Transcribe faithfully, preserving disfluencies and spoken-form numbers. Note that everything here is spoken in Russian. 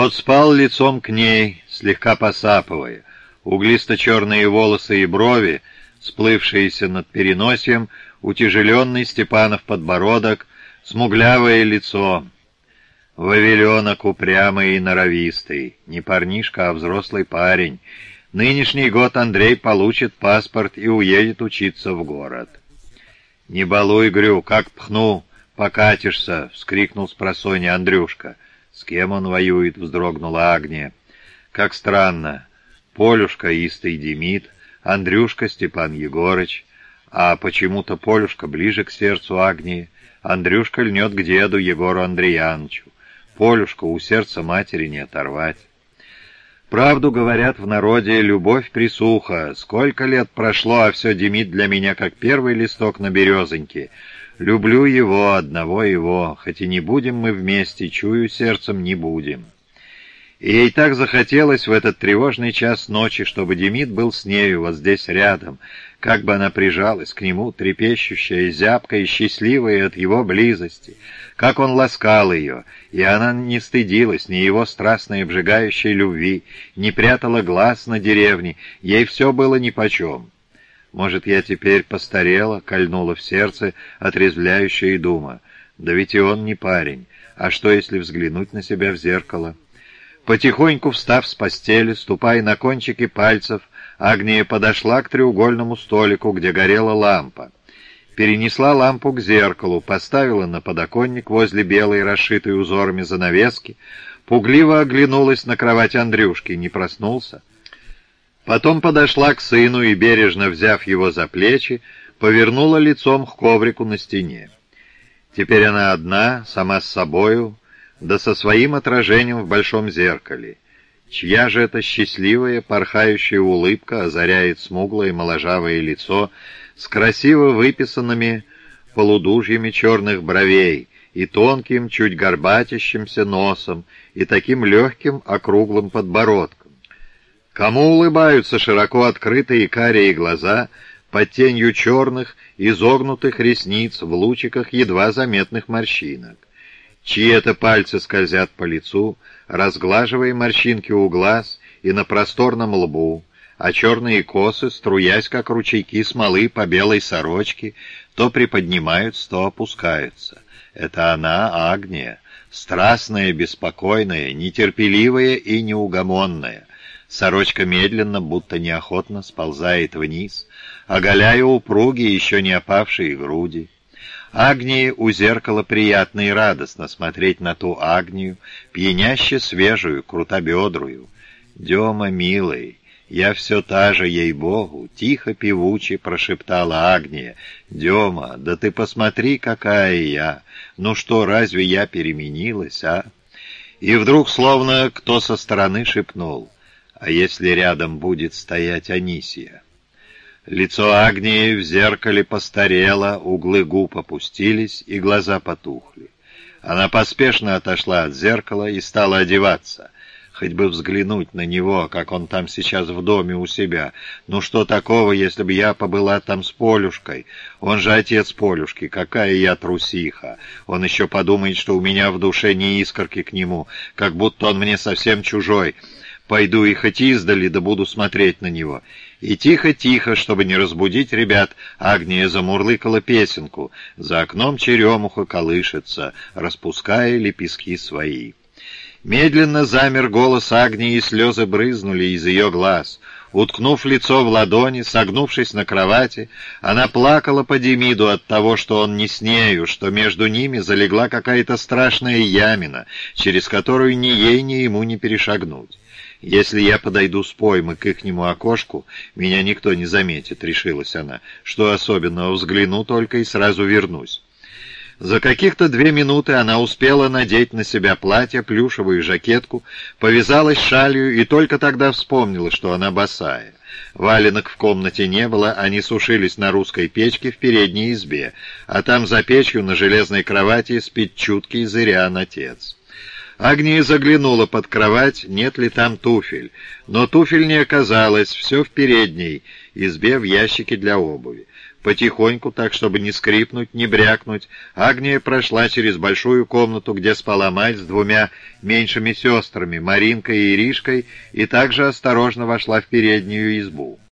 Тот спал лицом к ней, слегка посапывая. Углисто-черные волосы и брови, сплывшиеся над переносием, утяжеленный Степанов подбородок, смуглявое лицо. Вавиленок упрямый и норовистый, не парнишка, а взрослый парень. Нынешний год Андрей получит паспорт и уедет учиться в город. «Не балуй, Грю, как пхну, покатишься!» — вскрикнул спросонья Андрюшка. «С кем он воюет?» — вздрогнула Агния. «Как странно. Полюшка истый Демид, Андрюшка Степан Егорыч, а почему-то Полюшка ближе к сердцу Агнии. Андрюшка льнет к деду Егору Андреяновичу. Полюшка у сердца матери не оторвать. Правду говорят в народе, любовь присуха. Сколько лет прошло, а все Демид для меня как первый листок на березоньке. Люблю его, одного его, хоть и не будем мы вместе, чую, сердцем не будем». И ей так захотелось в этот тревожный час ночи, чтобы Демид был с нею вот здесь рядом, как бы она прижалась к нему, трепещущая, зябкая и счастливая от его близости, как он ласкал ее, и она не стыдилась ни его страстной обжигающей любви, не прятала глаз на деревне, ей все было нипочем. «Может, я теперь постарела?» — кольнула в сердце отрезвляющая дума. «Да ведь и он не парень. А что, если взглянуть на себя в зеркало?» Потихоньку встав с постели, ступая на кончики пальцев, Агния подошла к треугольному столику, где горела лампа. Перенесла лампу к зеркалу, поставила на подоконник возле белой, расшитой узорами занавески, пугливо оглянулась на кровать Андрюшки, не проснулся. Потом подошла к сыну и, бережно взяв его за плечи, повернула лицом к коврику на стене. Теперь она одна, сама с собою, да со своим отражением в большом зеркале. Чья же это счастливая, порхающая улыбка озаряет смуглое моложавое лицо с красиво выписанными полудужьями черных бровей и тонким, чуть горбатящимся носом и таким легким округлым подбородком? Кому улыбаются широко открытые карие глаза под тенью черных, изогнутых ресниц в лучиках едва заметных морщинок? Чьи это пальцы скользят по лицу, разглаживая морщинки у глаз и на просторном лбу, а черные косы, струясь, как ручейки смолы по белой сорочке, то приподнимаются, то опускаются. Это она, Агния, страстная, беспокойная, нетерпеливая и неугомонная. Сорочка медленно, будто неохотно сползает вниз, оголяя упругие, еще не опавшие груди. Агнии у зеркала приятно и радостно смотреть на ту Агнию, пьяняще свежую, крутобедрую. «Дема, милый, я все та же, ей-богу!» — тихо певуче прошептала Агния. «Дема, да ты посмотри, какая я! Ну что, разве я переменилась, а?» И вдруг, словно кто со стороны шепнул: «А если рядом будет стоять Анисия?» Лицо Агнии в зеркале постарело, углы губ опустились, и глаза потухли. Она поспешно отошла от зеркала и стала одеваться. Хоть бы взглянуть на него, как он там сейчас в доме у себя. Ну что такого, если бы я побыла там с Полюшкой? Он же отец Полюшки, какая я трусиха. Он еще подумает, что у меня в душе ни искорки к нему, как будто он мне совсем чужой. Пойду и хоть издали, да буду смотреть на него». И тихо-тихо, чтобы не разбудить ребят, Агния замурлыкала песенку. За окном черемуха колышется, распуская лепестки свои. Медленно замер голос Агнии, и слезы брызнули из ее глаз. Уткнув лицо в ладони, согнувшись на кровати, она плакала по Демиду от того, что он не с нею, что между ними залегла какая-то страшная ямина, через которую ни ей, ни ему не перешагнуть. «Если я подойду с поймы к ихнему окошку, меня никто не заметит», — решилась она. «Что особенного, взгляну только и сразу вернусь». За каких-то две минуты она успела надеть на себя платье, плюшевую жакетку, повязалась шалью и только тогда вспомнила, что она босая. Валенок в комнате не было, они сушились на русской печке в передней избе, а там за печью на железной кровати спит чуткий зырян отец. Агния заглянула под кровать, нет ли там туфель, но туфель не оказалось, все в передней избе в ящике для обуви. Потихоньку, так, чтобы не скрипнуть, не брякнуть, Агния прошла через большую комнату, где спала мать с двумя меньшими сестрами, Маринкой и Иришкой, и также осторожно вошла в переднюю избу.